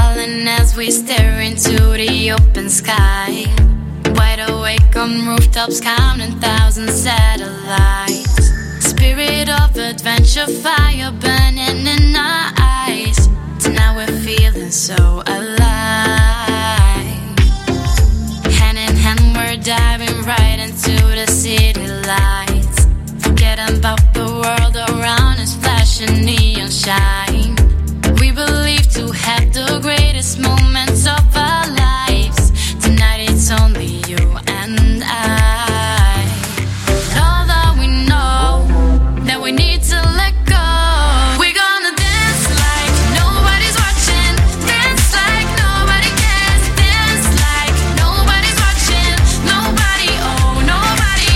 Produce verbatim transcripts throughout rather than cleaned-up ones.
falling as we stare into the open sky. Wide awake on rooftops, counting thousand satellites. Spirit of adventure, fire burning in our eyes. Tonight we're feeling so alive. Hand in hand we're diving right into the city lights. Forgetting about the world around us, flashing neon shine. We believe to have the greatest moments of our lives. Tonight it's only you and I. All that we know, that we need to let go. We're gonna dance like nobody's watching. Dance like nobody cares. Dance like nobody's watching. Nobody, oh nobody.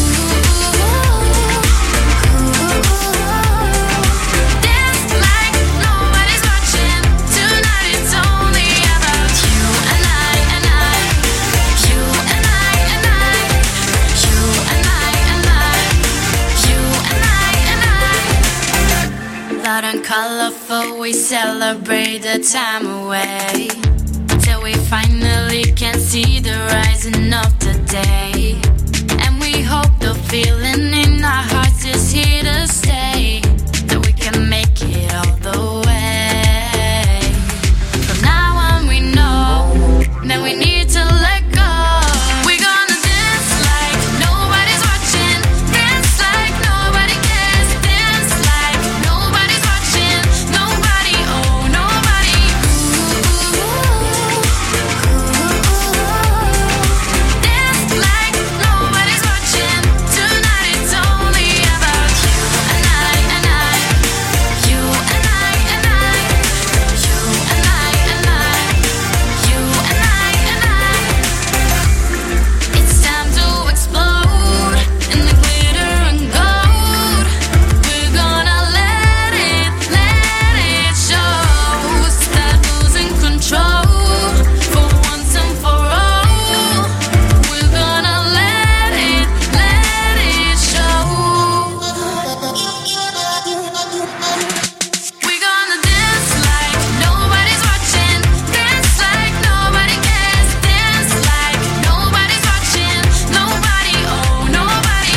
Dance like nobody's watching. Tonight it's only about you and I and I. You and I and I. You and I and I. You and I and I. Loud and colorful, we celebrate the time away till we finally can see the rising of the day. And we hope the feeling in our hearts is here to stay, that we can make it all the way. From now on we know that we need to let go. We're gonna dance like nobody's watching. Dance like nobody cares. Dance like nobody's watching. Nobody, oh nobody. Dance like nobody's watching. Tonight it's only about you and I and I. You and I and I. You and I and I. You and I and I. It's time to explode in the glitter and gold. We're gonna let it, let it show. Start losing control for once and for all. We're gonna let it, let it show. We're gonna dance like nobody's watching. Dance like nobody cares. Dance like nobody's watching. Nobody, oh nobody.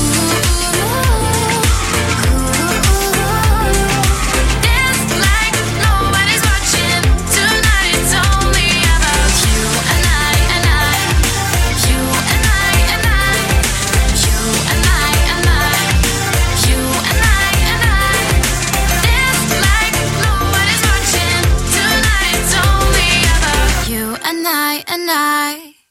Dance like nobody's watching. Tonight it's only about you and I and I. You and I and I. You and I and I. You and I and I. Dance like nobody's watching. Tonight it's only about you and I and I.